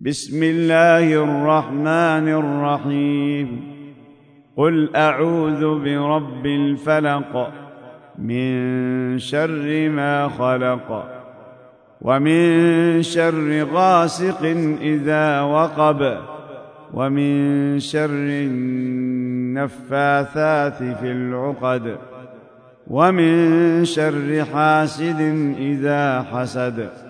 بسم الله الرحمن الرحيم قل أعوذ برب الفلق من شر ما خلق ومن شر غاسق إذا وقب ومن شر النفاثات في العقد ومن شر حاسد إذا حسد